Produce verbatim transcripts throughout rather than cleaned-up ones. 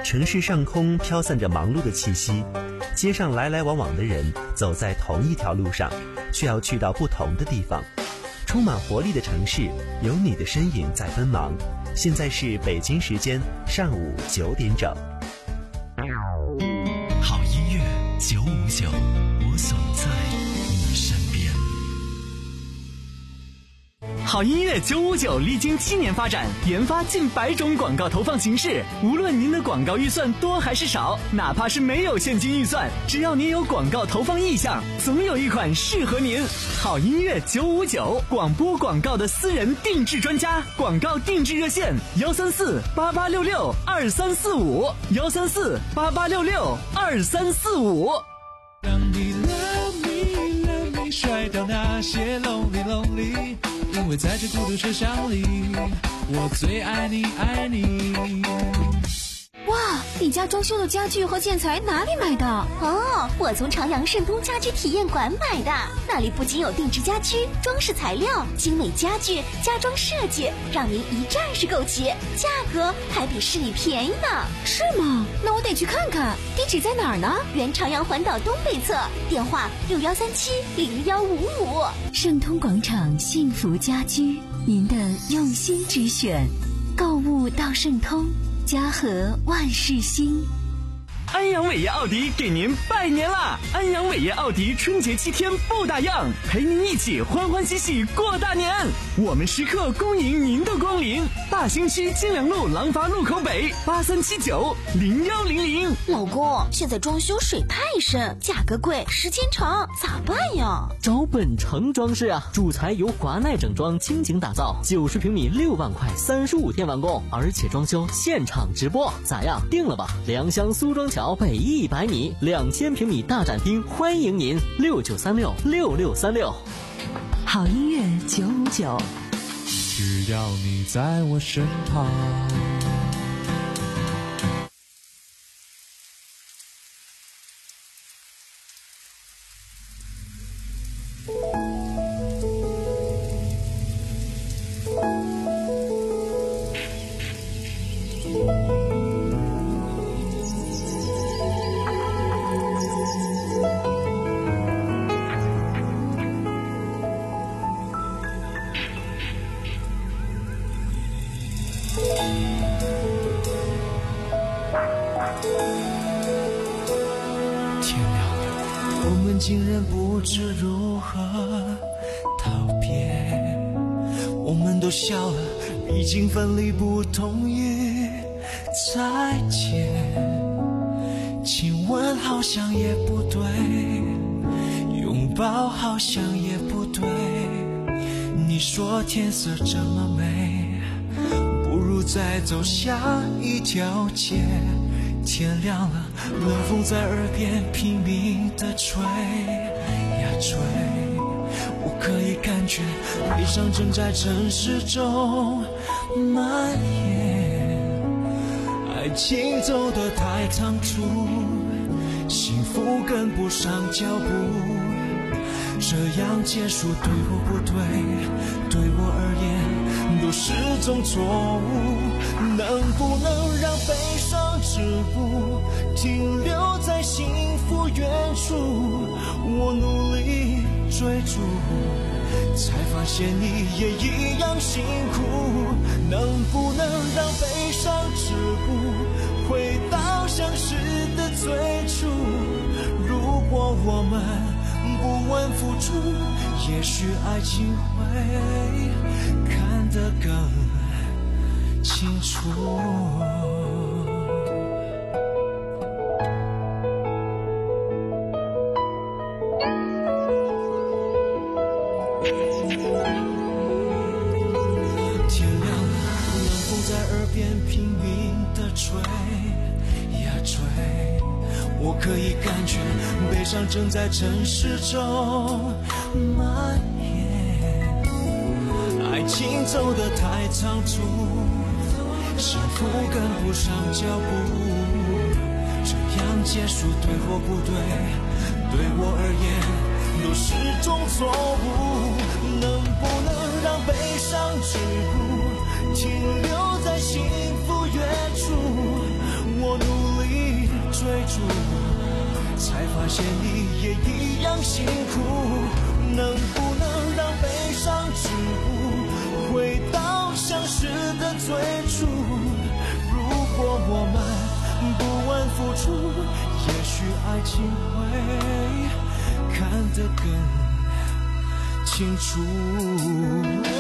城市上空飘散着忙碌的气息，街上来来往往的人走在同一条路上，却要去到不同的地方。充满活力的城市，有你的身影在奔忙。现在是北京时间上午九点整。 好音乐九五九，我总在你身边。好音乐九五九历经七年发展，研发近百种广告投放形式。无论您的广告预算多还是少，哪怕是没有现金预算，只要您有广告投放意向，总有一款适合您。好音乐九五九，广播广告的私人定制专家，广告定制热线幺三四八八六六二三四五幺三四八八六六二三四五。 让你 love me love me 甩掉那些 lonely lonely， 因为在这孤独车厢里，我最爱你爱你。 哇，你家装修的家具和建材哪里买的？ 哦，我从朝阳盛东家居体验馆买的，那里不仅有定制家居、装饰材料、精美家具、家装设计，让您一站式购齐，价格还比市里便宜呢。 是吗？那我得去看看。地址在哪儿呢？ 原朝阳环岛东北侧，电话六幺三七零幺五五。 盛通广场幸福家居，您的用心之选，购物到盛通，家和万事兴。 安阳伟业奥迪给您拜年啦！安阳伟业奥迪春节七天不打烊，陪您一起欢欢喜喜过大年。我们时刻恭迎您的光临。大兴区金良路廊坊路口北八三七九零幺零零。 老公，现在装修水太深，价格贵，时间长，咋办呀？ 找本城装饰啊，主材由华奈整装倾情打造，九十平米六万块，三十五天完工，而且装修现场直播，咋样？定了吧？良乡苏庄桥北一百米，两千平米大展厅，欢迎您六九三六六六三六。 好音乐九五九， 只要你在我身旁。竟然不知如何道别，我们都笑了，已经分离，不同意再见。亲吻好像也不对，拥抱好像也不对。你说天色这么美，不如再走下一条街。天亮了，冷风在耳边拼命地吹呀吹，我可以感觉悲伤正在城市中蔓延。爱情走得太仓促，幸福跟不上脚步，这样结束对或不对，对我而言都是种错误。能不能让悲伤止步，停留在幸福远处？我努力追逐，才发现你也一样辛苦。能不能让悲伤止步，回到相识的最初？如果我们不问付出，也许爱情会看得更清楚。天亮了，冷风在耳边拼命地吹呀吹，我可以感觉悲伤正在城市中蔓延。爱情走得太仓促，幸福跟不上脚步，这样结束对或不对，对我而言都是种错误。能不能让悲伤止步，停留在幸福远处？我努逐，才发现你也一样辛苦。能不能让悲伤止步，回到相识的最初？如果我们不问付出，也许爱情会看得更清楚。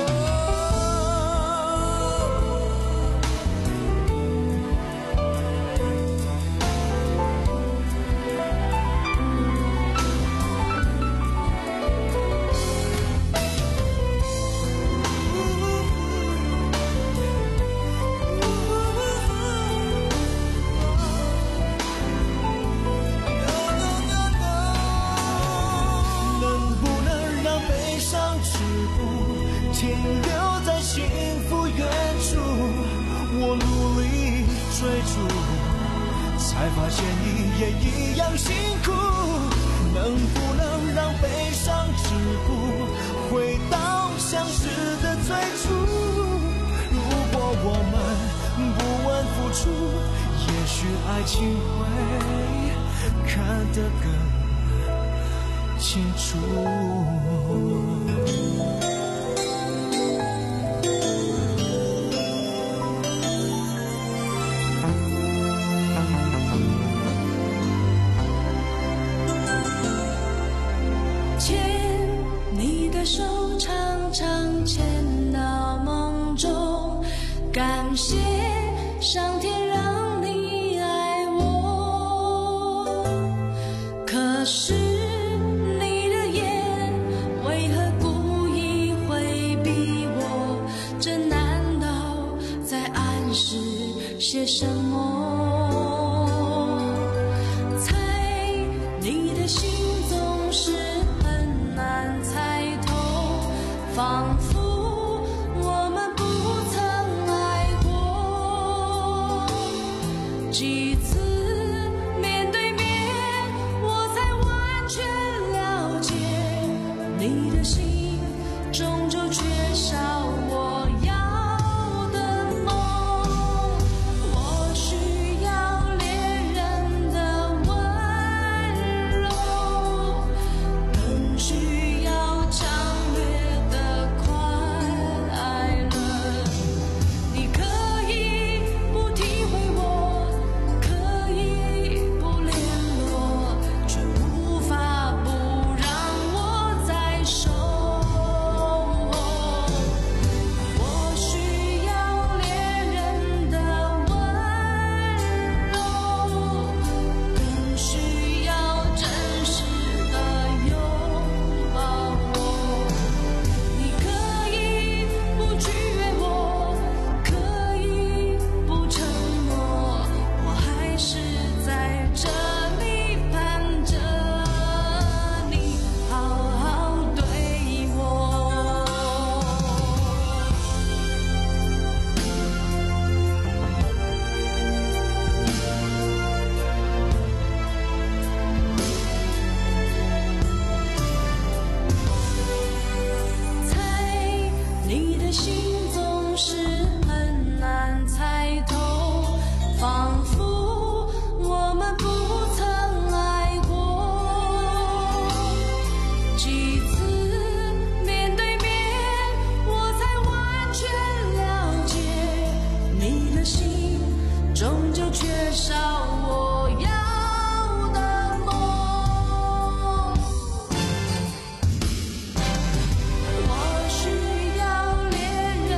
停留在幸福远处，我努力追逐，才发现你也一样辛苦。能不能让悲伤止步，回到相识的最初？如果我们不问付出，也许爱情会看得更清楚。 感谢上天让你爱我，可是你的眼为何故意回避我？这难道在暗示些什么？猜你的心总是很难猜透，仿佛几次面对面，我才完全了解你的心，终究缺少我要的梦。我需要恋人的温柔，更需要强烈的快乐。你可以不体会我，仿佛我们不曾爱过。几次面对面，我才完全了解你的心，终究缺少我要的梦。我需要恋人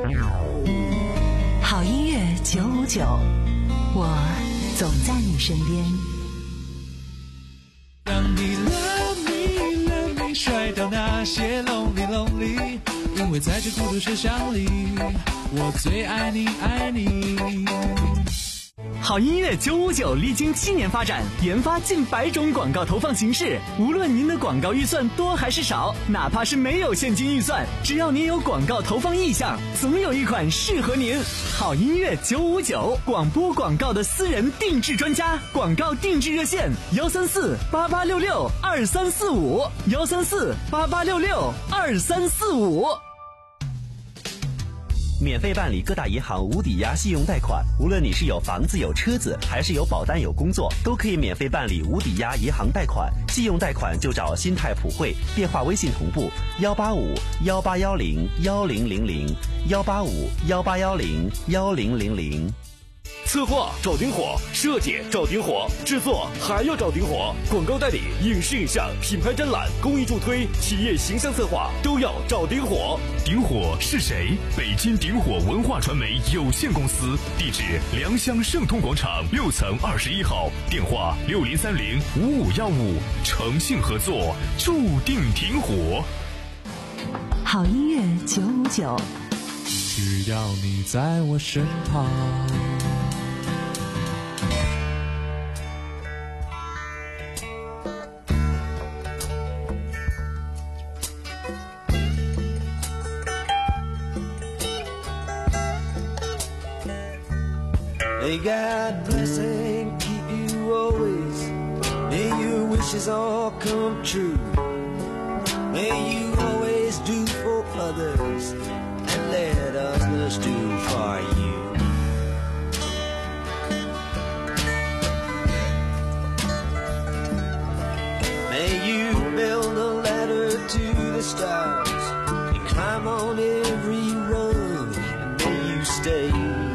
好音乐九五九，我总在你身边。 当你 love me love me 甩掉那些 lonely lonely， 因为在这孤独车厢里，我最爱你爱你。 好音乐九五九历经七年发展，研发近百种广告投放形式。无论您的广告预算多还是少，哪怕是没有现金预算，只要您有广告投放意向，总有一款适合您。好音乐九五九，广播广告的私人定制专家，广告定制热线：幺三四八八六六二三四五，幺三四八八六六二三四五。 免费办理各大银行无抵押信用贷款，无论你是有房子有车子，还是有保单有工作，都可以免费办理无抵押银行贷款。信用贷款就找新泰普惠，电话微信同步幺八五幺八幺零幺零零零幺八五幺八幺零幺零零零。 策划找丁火，设计找丁火，制作还要找丁火，广告代理、影视影像、品牌展览、公益助推、企业形象策划都要找丁火。 丁火是谁？北京丁火文化传媒有限公司，地址良乡盛通广场六层二十一号，电话六零三零五五幺五，诚信合作，注定挺火。 好音乐九五九， 只要你在我身旁。 May God bless and keep you always. May your wishes all come true. May you always do for others and let others do for you. May you build a ladder to the stars and climb on every rung, and may you stay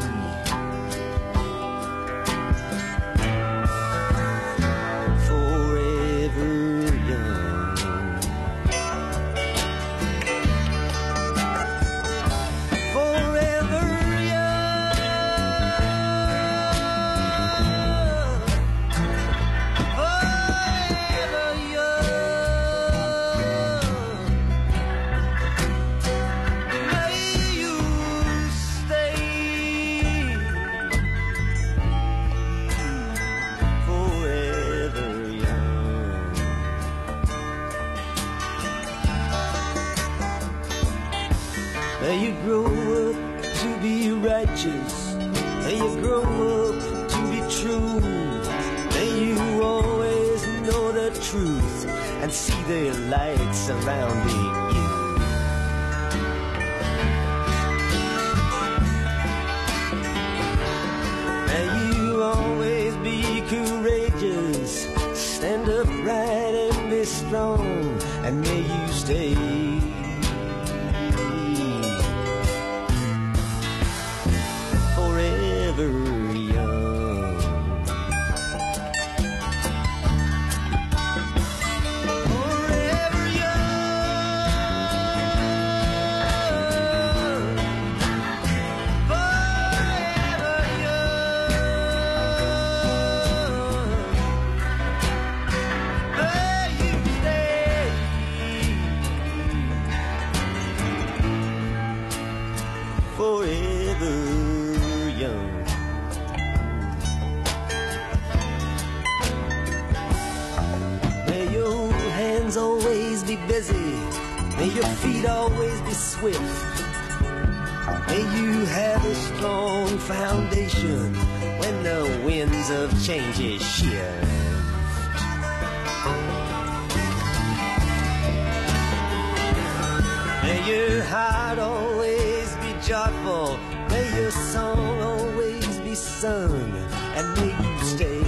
May you grow up to be righteous. May you grow up to be true. May you always know the truth and see the light surrounding you. May you always be courageous. Stand upright and be strong. And may you stay forever young. Forever young. Forever young. May you stay forever young. May your hands always be busy. May your feet always be swift. May you have a strong foundation when the winds of change shift. May your heart always be joyful. May your song always be sung, and may you stay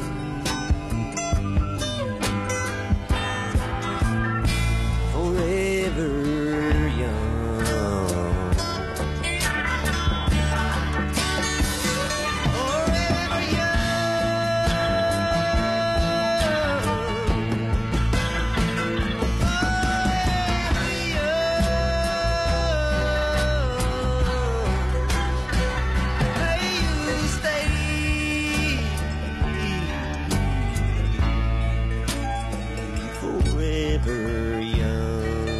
forever young. Forever young. Forever young. forever young.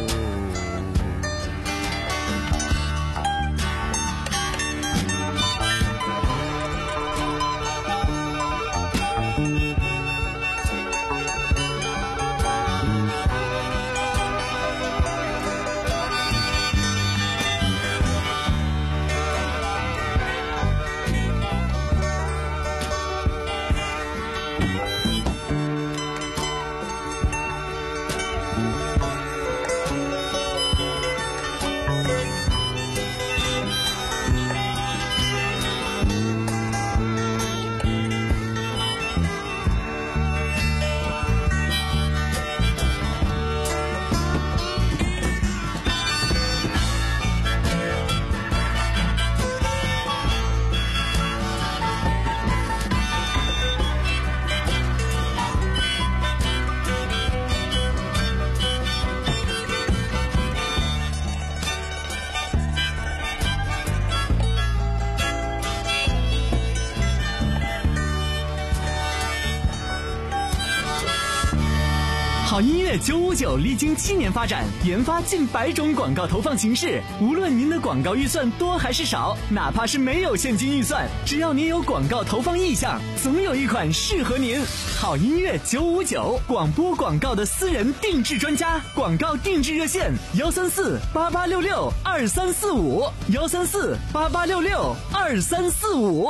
好音乐九五九历经七年发展，研发近百种广告投放形式。无论您的广告预算多还是少，哪怕是没有现金预算，只要您有广告投放意向，总有一款适合您。好音乐九五九，广播广告的私人定制专家，广告定制热线：幺三四八八六六二三四五，幺三四八八六六二三四五。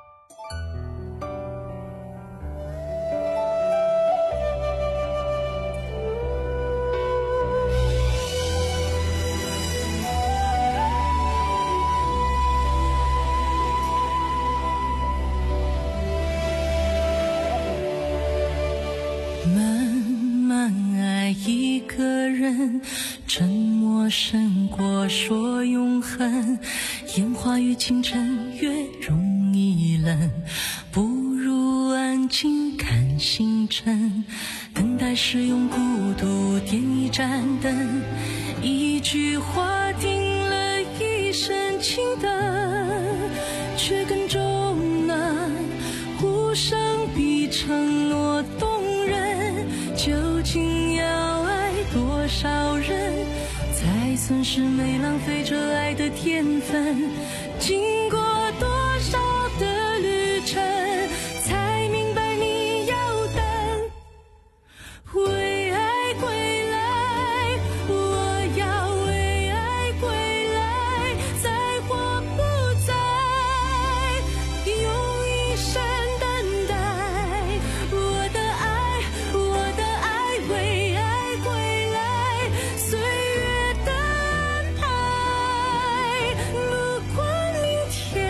一个人，沉默胜过说永恒。烟花与清晨越容易冷，不如安静看星辰。等待是用孤独点一盏灯，一句话定了一生情的，却更重呢。无声比承诺动人，究竟要爱多少人，才算是没浪费这爱的天分？经过多少的旅程，才明白你要等。为爱归来，我要为爱归来，在或不在，用一生等待。我的爱，我的爱，为爱归来，岁月的安排。不管明天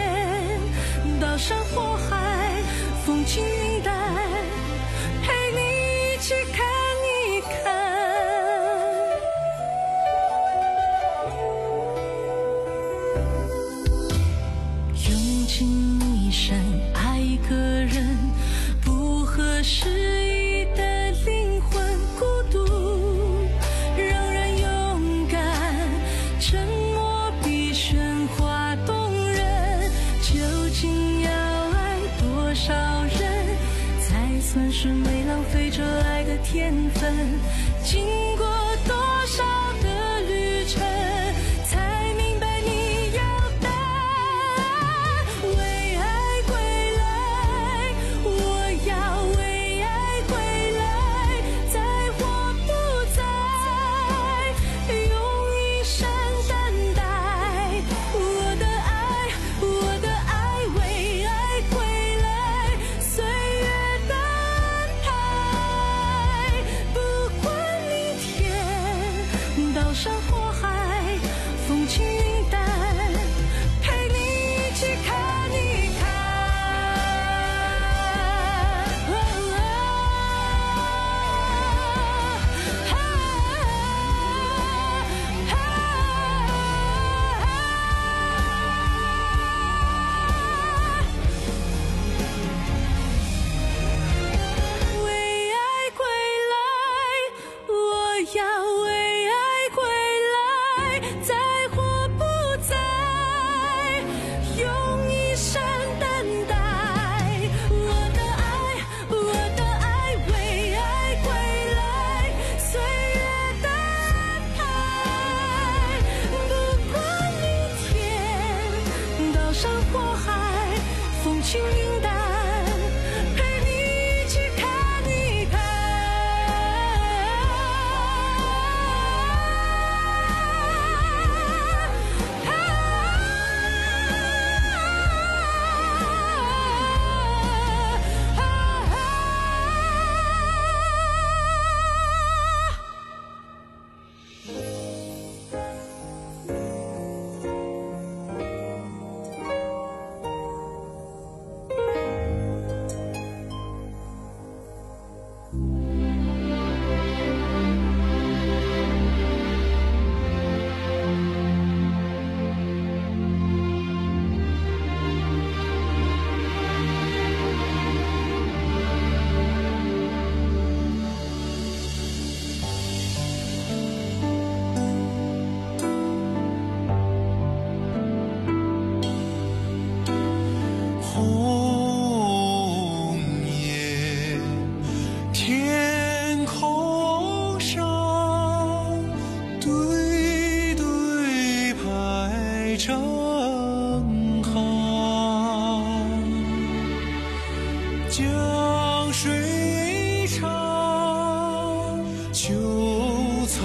有草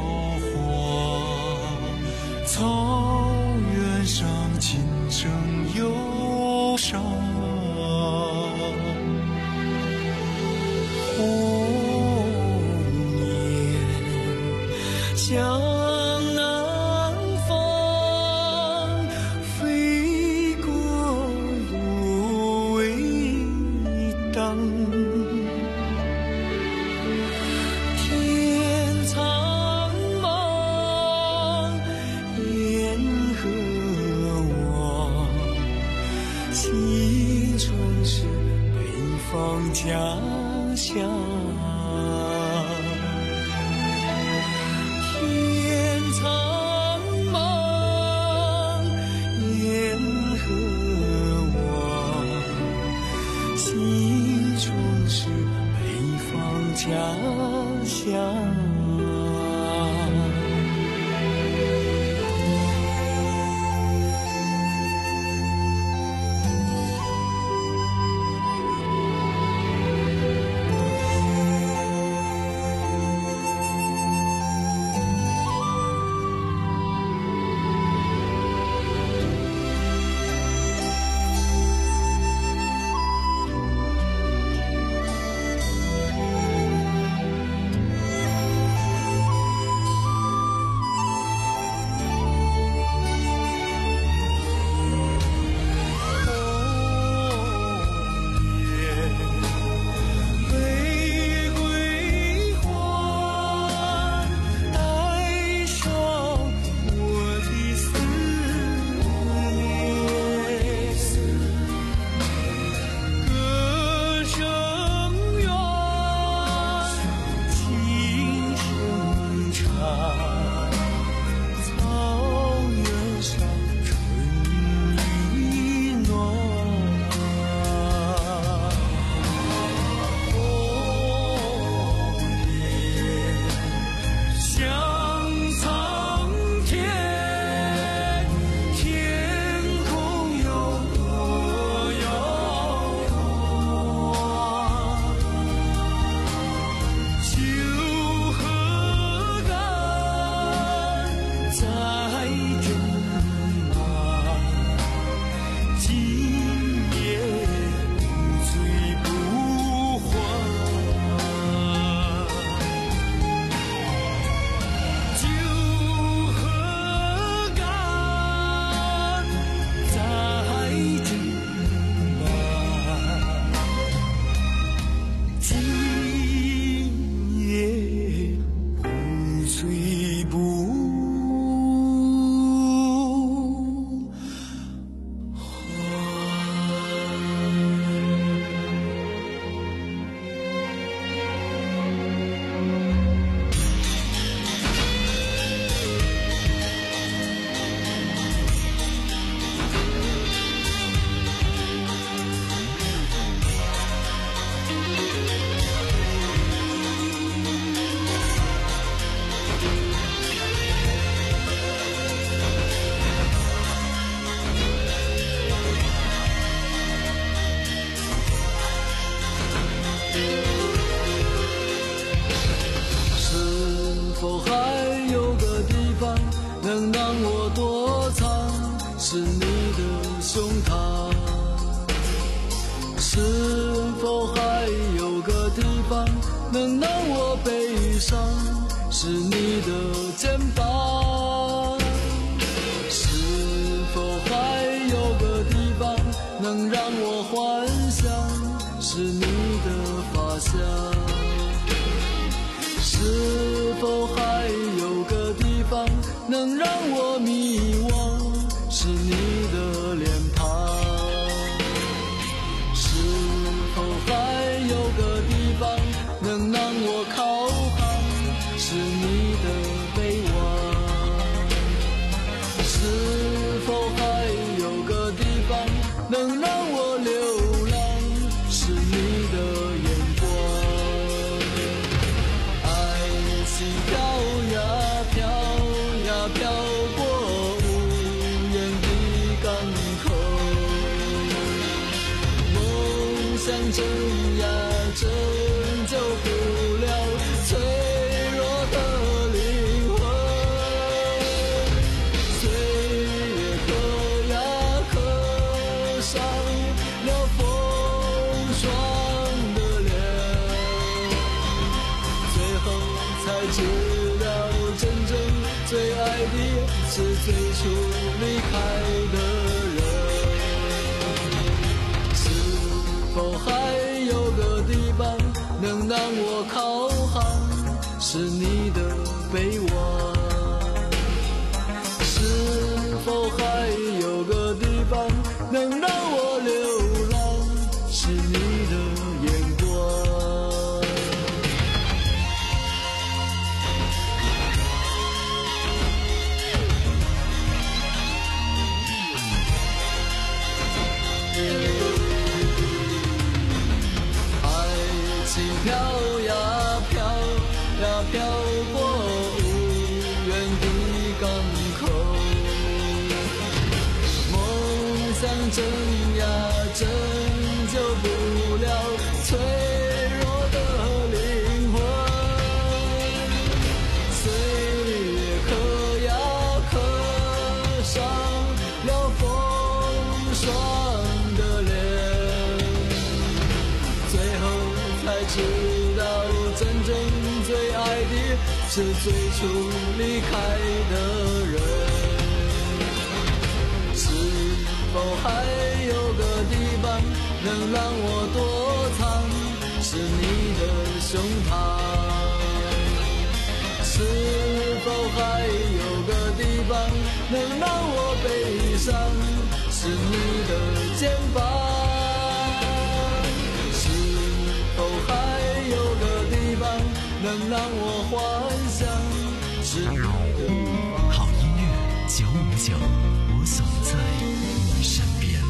花，草原上琴声忧伤。红叶向南方飞过芦苇荡。天苍茫，烟河望，青春是北方家乡。天苍茫，烟河望，青春是北方家乡。 是你的胸膛，是否还有个地方能让我悲伤？是你的肩膀，是否还有个地方能让我幻想？是你的发香，是否还有个地方能让我迷惘？是你的脸庞，是否还有个地方能让我靠航？是你的臂弯，是否还有个地方能让我流浪？是你的眼光，爱情飘呀飘呀飘过想挣呀挣，救不了脆弱知道真正最爱的是最初离开的人。是否还有个地方能让我靠航？是你的臂弯。是否还有个地方能让我流浪？是你的眼光。爱情飘呀飘呀飘过无缘的港口，梦想挣呀拯救不了脆弱的灵魂，岁月刻呀刻上了风霜的脸，最后才知道真正最爱的是最初离开的人。是否还有个地方能让我躲藏？是你的胸膛。是否还有个地方能让我悲伤？是你的肩膀。是否还有个地方能让我幻想？是你的好音乐九五九，我总在你身边。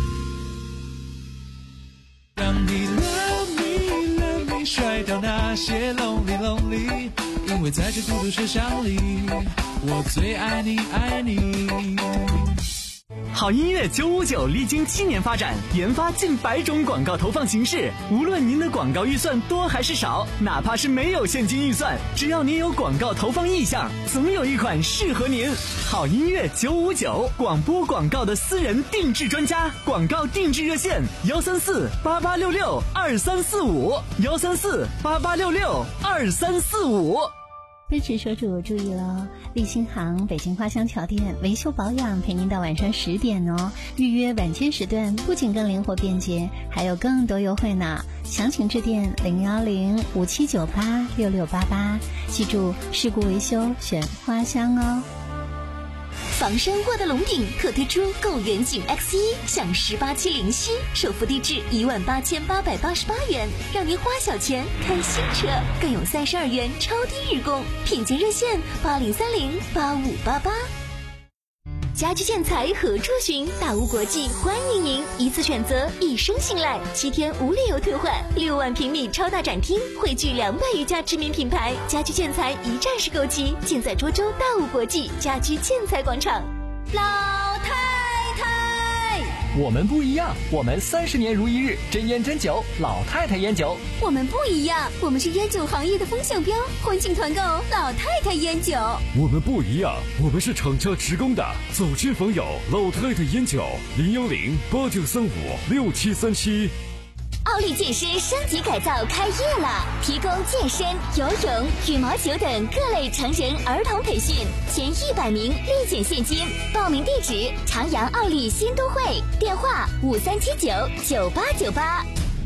让你 love me love me 甩掉那些 lonely lonely， 因为在这孤独世上里，我最爱你爱你。 好音乐九五九历经七年发展，研发近百种广告投放形式。无论您的广告预算多还是少，哪怕是没有现金预算，只要您有广告投放意向，总有一款适合您。好音乐九五九，广播广告的私人定制专家，广告定制热线幺三四八八六六二三四五幺三四八八六六二三四五。 奔驰车主注意了，立新行北京花乡桥店维修保养陪您到晚上十点哦。预约晚间时段不仅更灵活便捷，还有更多优惠呢。详情致电零幺零五七九八六六八八，记住事故维修选花乡哦。 房山沃德龙顶特推出购远景 X 一 享十八期零息，首付低至一万八千八百八十八元，让您花小钱开新车，更有三十二元超低日供，品鉴热线八零三零八五八八。家居建材何处寻？大屋国际欢迎您，一次选择，一生信赖，七天无理由退换，六万平米超大展厅，汇聚两百余家知名品牌，家居建材一站式购齐，尽在涿州大屋国际家居建材广场。老太太， 我们不一样，我们三十年如一日，真烟真酒，老太太烟酒。 我们不一样，我们是烟酒行业的风向标，欢庆团购老太太烟酒。 我们不一样，我们是厂家直供的，走亲访友老太太烟酒，零幺零八九三五六七三七。 奥利健身升级改造开业了，提供健身、游泳、羽毛球等各类成人儿童培训，前一百名立减现金。报名地址：长阳奥利新都会，电话五三七九九八九八。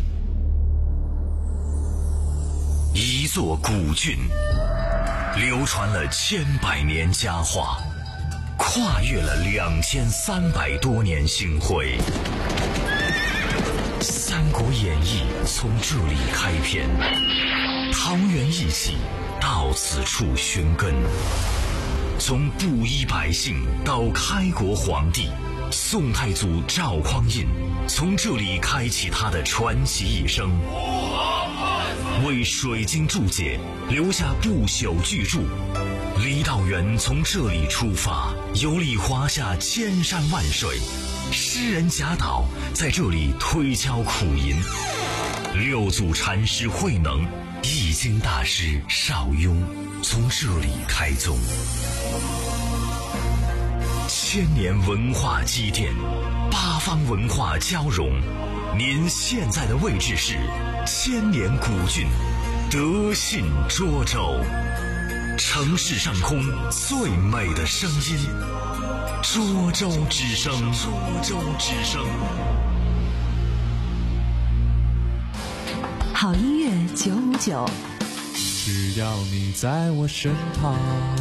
一座古郡，流传了千百年佳话，跨越了两千三百多年星辉。《三国演义》从这里开篇，桃园义气到此处寻根。从布衣百姓到开国皇帝，宋太祖赵匡胤从这里开启他的传奇一生，为水经注解留下不朽巨著。郦道元从这里出发，游历华夏千山万水。诗人贾岛在这里推敲苦吟，六祖禅师慧能、易经大师邵雍从这里开宗。千年文化积淀，八方文化交融。您现在的位置是千年古郡德信涿州。 城市上空最美的声音，涿州之声，涿州之声。 好音乐九五九， 只要你在我身旁。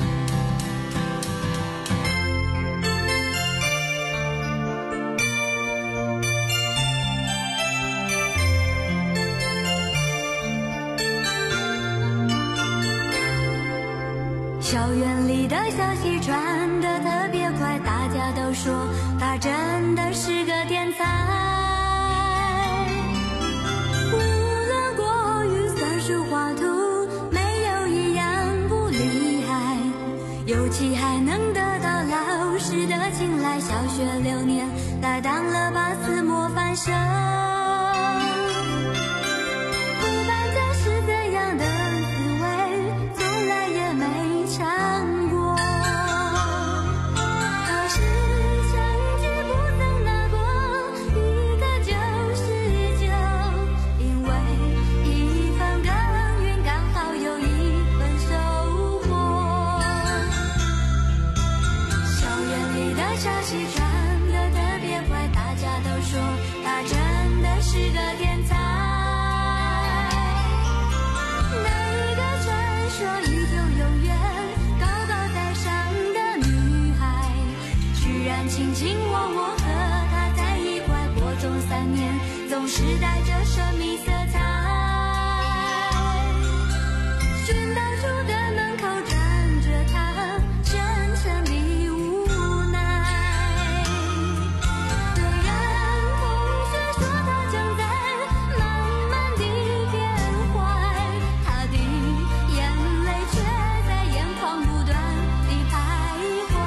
校园里的消息传得特别快，大家都说他真的是个天才。无论国语、算术、画图，没有一样不厉害，尤其还能得到老师的青睐。小学六年，他当了八次模范生。不管这是怎样的滋味，从来也没尝过，可是成绩不曾拿过一个九十九，因为一分耕耘刚好有一分收获。校园里的消息传得特别快，大家都说他真的是个天才。那一个传说依旧永远高高在上的女孩，居然卿卿我我和她在一块，国中三年总是带着神秘色彩。训导处的门口站着她，真沉迷无奈。虽然同学说她正在慢慢地变坏，她的眼泪却在眼眶不断地徘徊。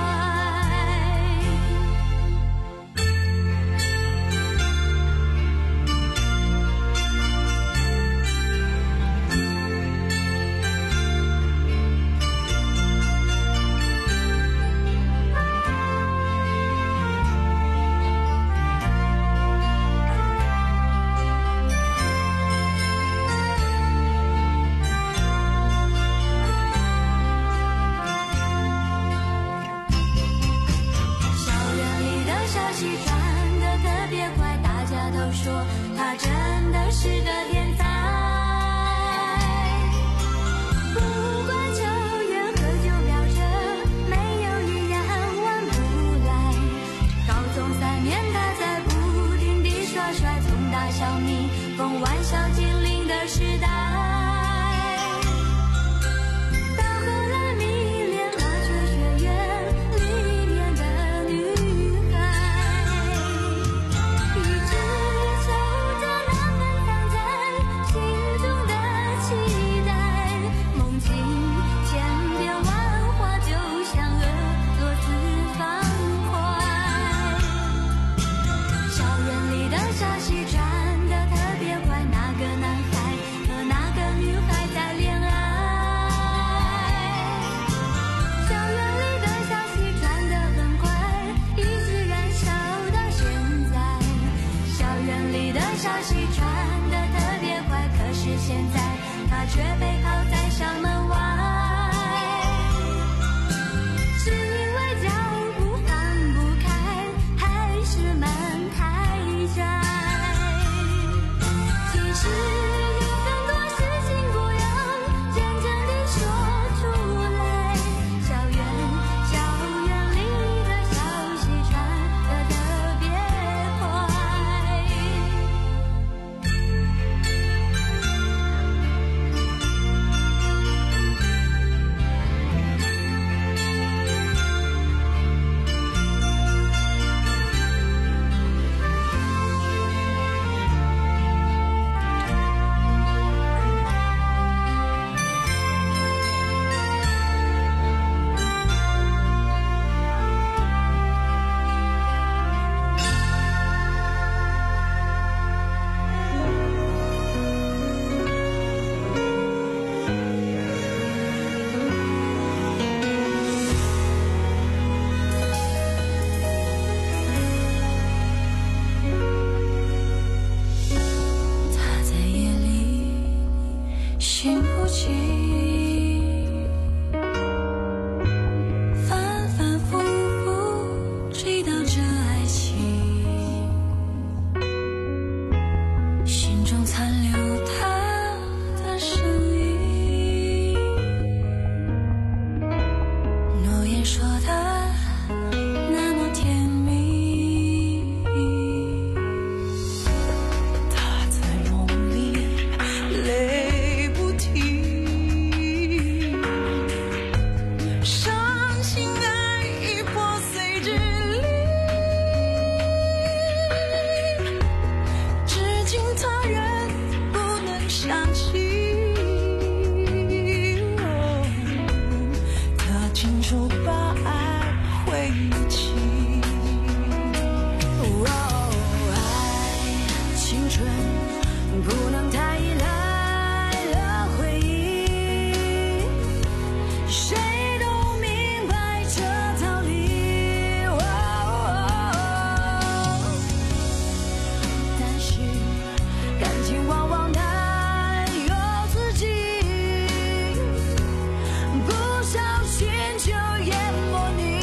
校园里的消息传得特别快，大家都说他真的是个天才。不管抽烟喝酒飙车，没有一样玩不来。高中三年他在不停地耍帅，从大小蜜蜂玩笑精灵的时代，到后来迷恋了哲学院里面的女孩，一直守着那份藏在心中的期待，梦境千变万化，就像俄罗斯方块。校园里的消息传得特别快，那个男孩和那个女孩在恋爱。校园里的消息传得很快，一直燃烧到现在。校园里的消息传得特别快，可是现在他却被抛在校门外。是因为脚步放不开，还是门太窄？其实有很多事情不要真正地说出来。校园校园里的消息传得特别快。 亲手把爱挥起。 哦，爱青春不能太依赖了回忆，谁都明白这道理。哦，但是感情往往难由自己，不小心就淹没你。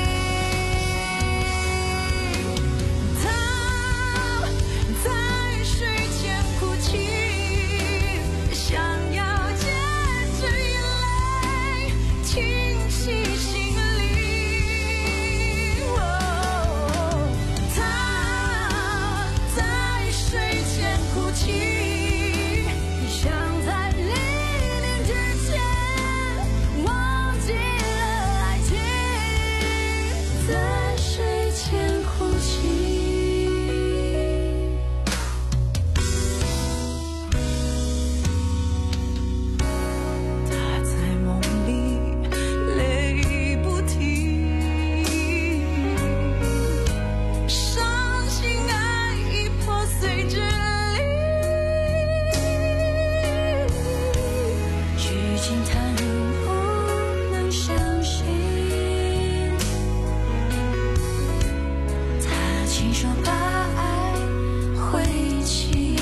他在睡前哭泣，想要戒指眼泪清洗心里。哦，他在睡前哭泣，想在黎明之前忘记了爱情，在睡前哭泣。他在梦里泪不停，伤心爱已破碎支离，至今他仍不能相信，他亲手把爱挥起。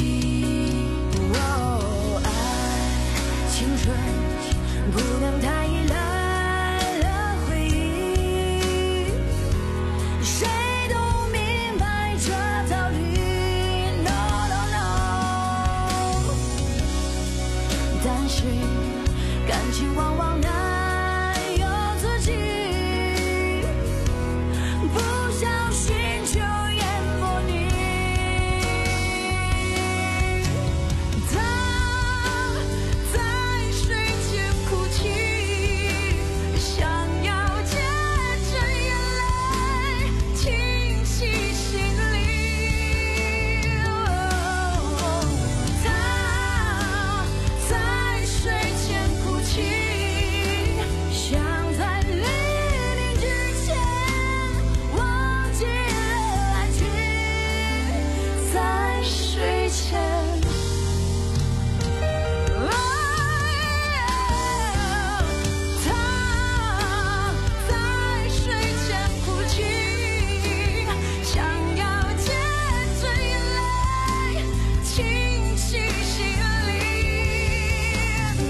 哦，爱青春不能太依赖了回忆，谁都明白这道理。No no no， 但是感情往往难由自己，不小心就淹没你。他在睡前哭泣，想要戒指眼泪清洗心里。哦，他在睡前哭泣，想在黎明之前忘记了爱情，在睡前。他在睡前哭泣，想要戒指眼泪清洗心里。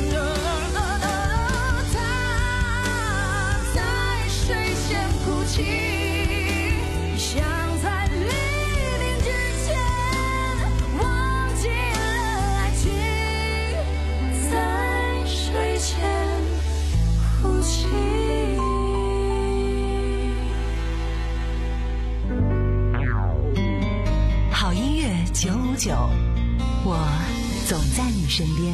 他在睡前哭泣，想在黎明之前忘记了爱情，在睡前哭泣。 好音乐九五九，我总在你身边。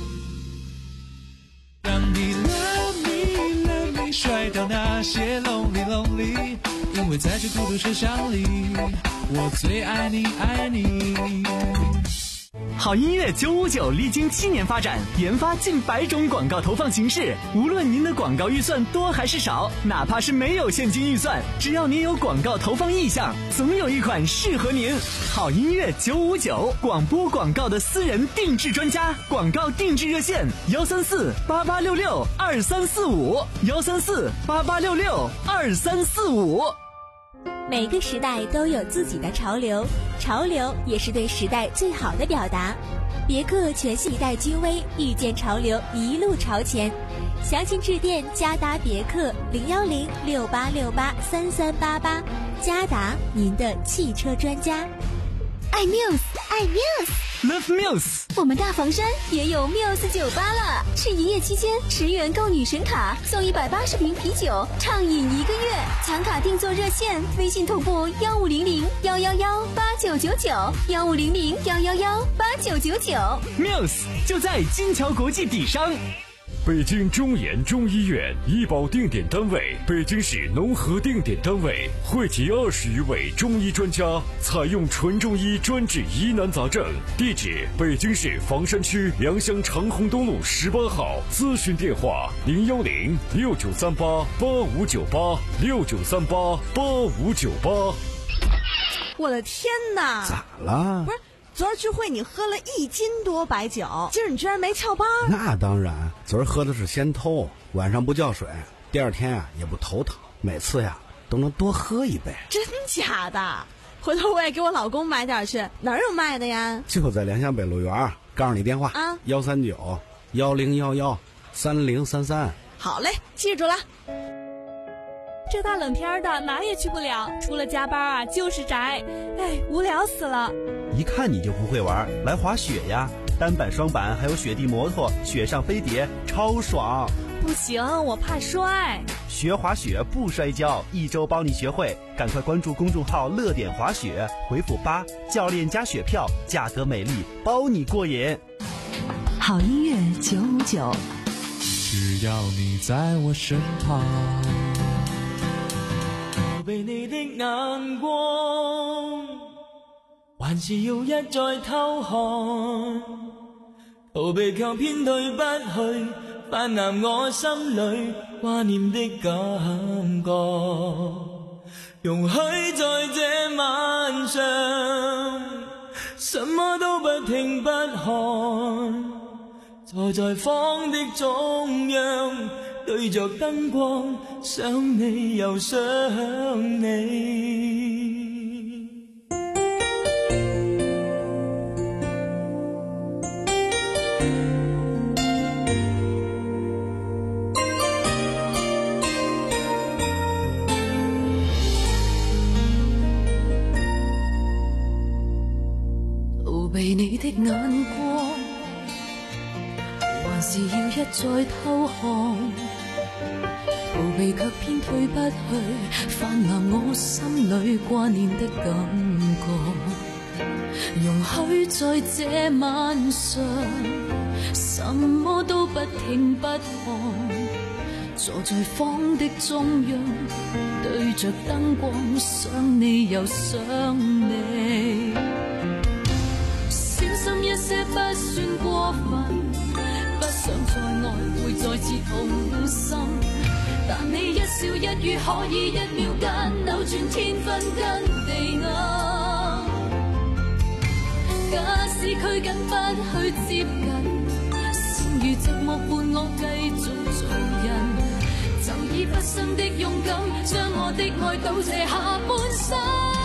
让你 love me love me 甩掉那些 lonely lonely， 因为在这孤独世上里，我最爱你爱你。 好音乐九五九历经七年发展，研发近百种广告投放形式。无论您的广告预算多还是少，哪怕是没有现金预算，只要您有广告投放意向，总有一款适合您。好音乐九五九，广播广告的私人定制专家，广告定制热线：幺三四八八六六二三四五，幺三四八八六六二三四五。 每个时代都有自己的潮流，潮流也是对时代最好的表达。别克全新一代君威，遇见潮流，一路朝前。详情致电嘉达别克零幺零六八六八三三八八，嘉达您的汽车专家。爱 Muse， 爱 Muse，Love Muse。 我们大房山也有 Muse 酒吧了，是营业期间十元购女神卡送一百八十瓶啤酒，畅饮一个月。抢卡定做热线，微信同步幺五零零幺幺幺八九九九，幺五零零幺幺幺八九九九。 Muse 就在金桥国际底商。 北京中研中医院医保定点单位，北京市农合定点单位，汇集二十余位中医专家，采用纯中医专治疑难杂症。地址：北京市房山区良乡长虹东路十八号。咨询电话：零幺零六九三八八五九八六九三八八五九八。 我的天哪！ 咋了？ 不是。昨儿聚会你喝了一斤多白酒，今儿你居然没翘班？ 那当然，昨儿喝的是仙偷，晚上不叫水，第二天啊也不头疼，每次呀都能多喝一杯。 真假的？回头我也给我老公买点去，哪儿有卖的呀？ 就在良乡北路园，告诉你电话啊，幺三九幺零幺幺三零三三。 好嘞，记住了。 这大冷天的哪也去不了，除了加班啊就是宅，哎，无聊死了。 一看你就不会玩，来滑雪呀！单板、双板还有雪地摩托、雪上飞碟，超爽！ 不行，我怕摔。 学滑雪不摔跤，一周帮你学会。赶快关注公众号“乐点滑雪”，回复八教练加雪票，价格美丽，包你过瘾。 好音乐九五九， 只要你在我身旁。 逃避你的眼光，還是要一再偷看，逃避卻偏退不去，泛濫我心裏掛念的感覺。容許在這晚上，什麼都不聽不看，坐在房的中央，對着燈光，想你又想你。 逃避你的眼光，還是要一再偷看，逃避卻偏退不去，泛濫我心裏掛念的感覺。容許在這晚上，什麼都不聽不看，坐在房的中央，對着燈光，想你又想你。小心一些不算過分，不想再愛會再次痛心，但你一笑一語可以一秒間扭轉天昏跟地暗。假使拘謹不去接近，剩餘寂寞伴我繼續做人，就以不生的勇敢，將我的愛賭這下半生。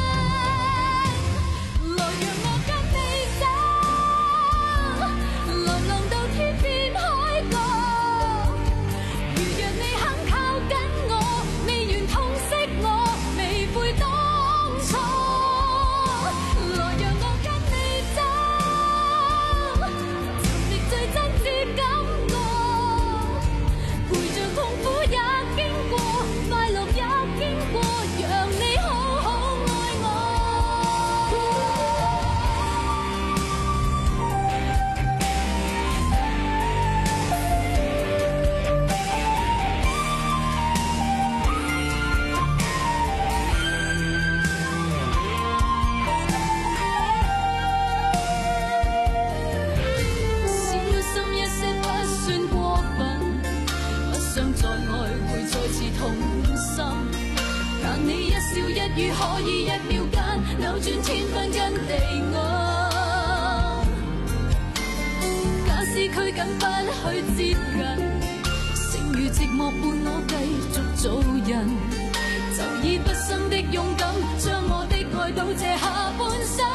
可以一秒間扭轉天昏跟地暗，假使拘謹不去接近，剩餘寂寞伴我繼續做人，就以不生的勇敢，將我的愛賭這下半生。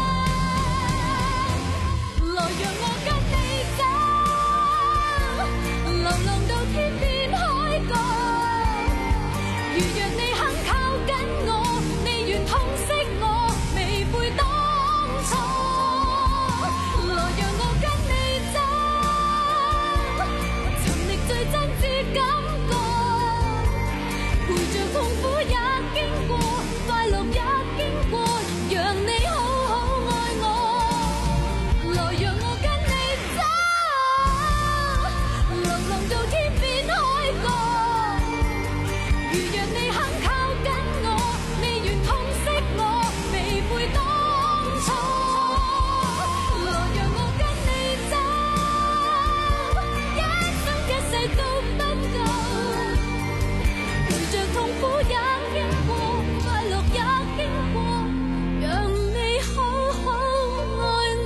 來讓我跟你走，流浪到天邊海角，如若你肯靠緊我，痛惜我，未悔當初。來讓我跟你走，尋覓最真摯感覺，陪着痛苦也經過，快樂也經過，讓你好好如若你肯靠緊我，你願痛惜我，未悔當初。來讓我跟你走，一生一世都不夠。陪着痛苦也經過，快樂也經過，讓你好好愛我。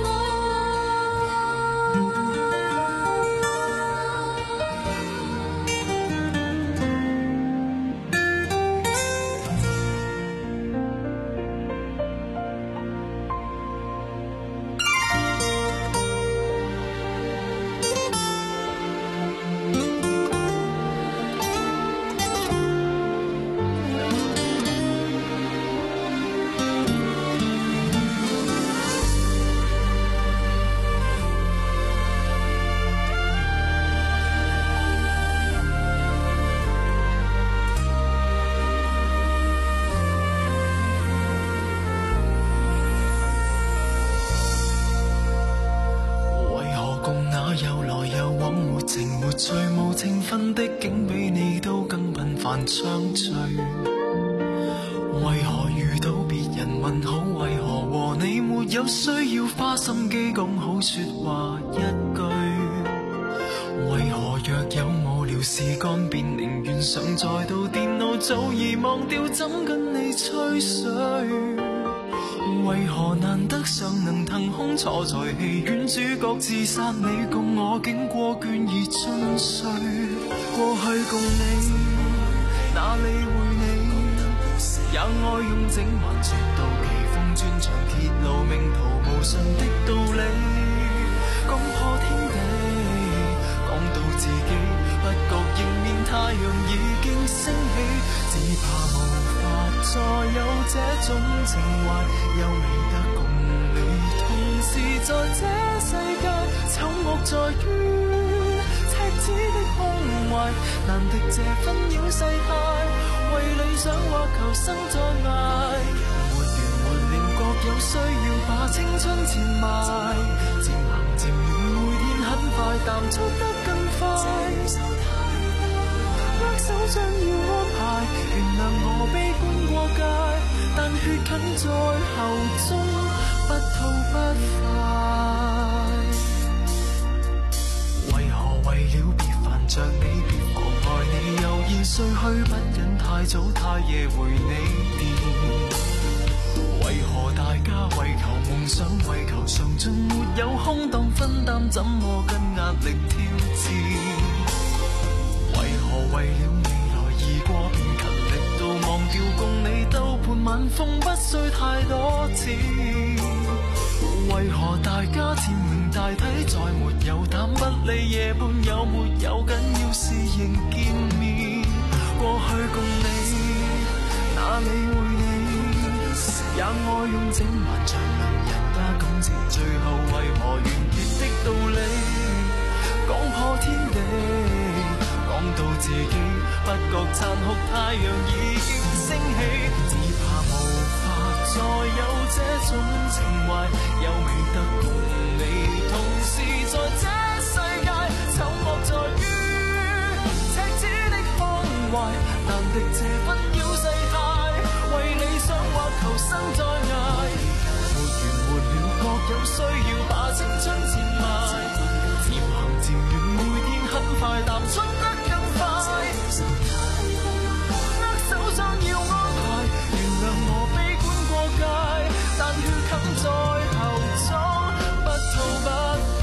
最無情分的竟比你都更頻繁相聚，為何遇到別人問好，為何和你沒有需要花心機講好說話一句，為何若有無聊時間便寧願上載到電腦，早已忘掉怎跟你吹水，為何難得尚能騰空坐在戲院，主角自殺，你共我經過倦意盡碎，過去共你哪理會你，也愛用整晚說到奇峰專長揭露命途無常的道理，講破天地，講到自己不覺迎面太陽已經升起，只怕無法再有這種情懷，又未得共你同時在這世界，醜惡在於赤子的胸懷，難敵這紛擾世態，為理想或求生再捱，沒完沒了各有需要把青春賤賣，漸行漸遠每天很快淡出得更快，握手將要安排，原諒我悲觀過界，但血近在喉中不吐不快，為何為了別煩着你，別妨礙你，悠然睡去不忍太早太夜回你電，為何大家為求夢想為求上進沒有空檔分擔，怎麼跟壓力挑戰，為何為了未來已過便勤力到忘掉共你兜盤晚風不需太多次，為何大家漸明大體再沒有膽不理夜半有沒有緊要事仍見面，過去共你哪理會你，也愛用整晚長能人家感情，最後為何完結的道理，講破天地，講到自己不覺殘酷太陽已經升起，只怕無法再有這種情懷，又未得共你同時在這世界，醜惡在於赤子的胸懷，難敵這紛擾世態，為理想或求生再捱，沒完沒了各有需要把青春賤賣，漸行漸遠每天很快淡出得更快，握手將要安排，原諒我悲觀過界，但血冚在喉中不吐不快，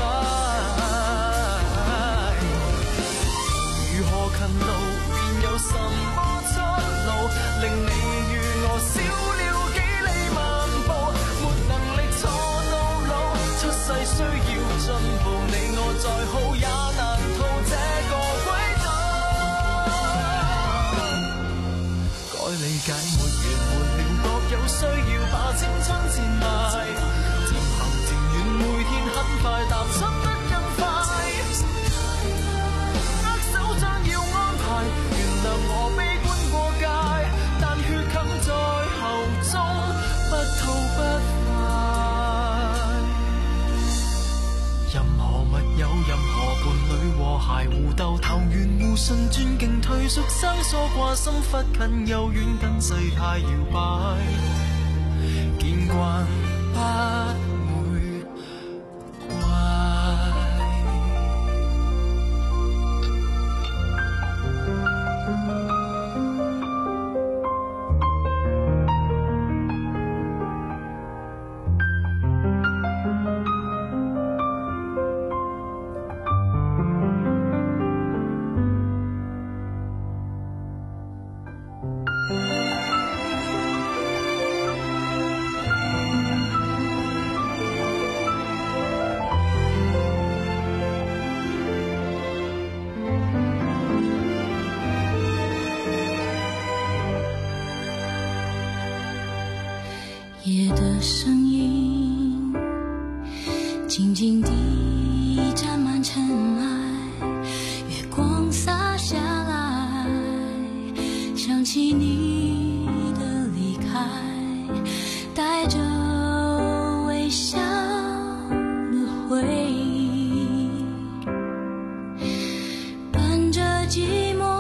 如何勤勞便有什麼出路，令你與我少了幾里漫步，沒能力坐到老，出手谁熟生疏挂心忽近又远，跟世态摇摆，见惯不会怪。 夜的声音静静地沾满尘埃，月光洒下来，想起你的离开，带着微笑的回忆，伴着寂寞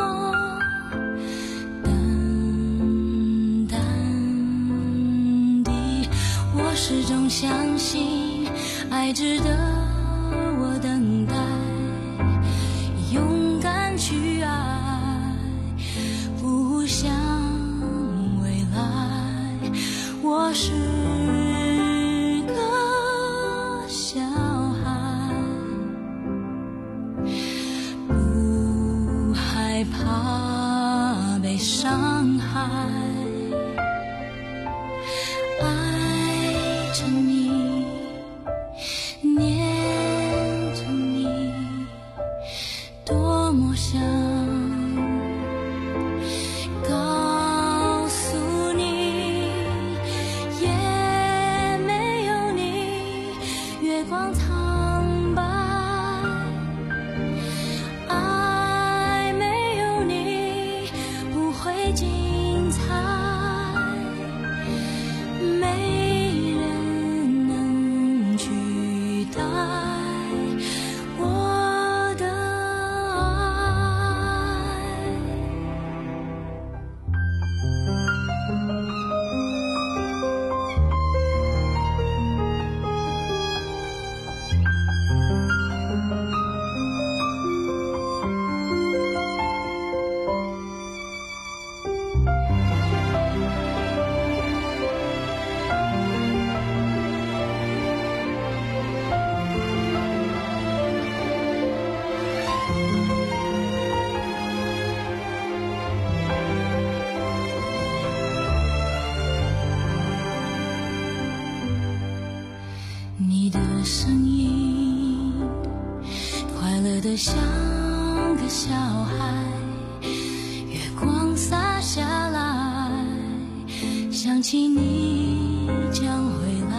始终相信爱值得我等待，勇敢去爱，不想未来。我是个小孩，不害怕被伤害，着你，念着你，多么想告诉你，也没有你，月光苍白，爱没有你，不会精彩。没你的声音快乐得像个小孩，月光洒下来，想起你将回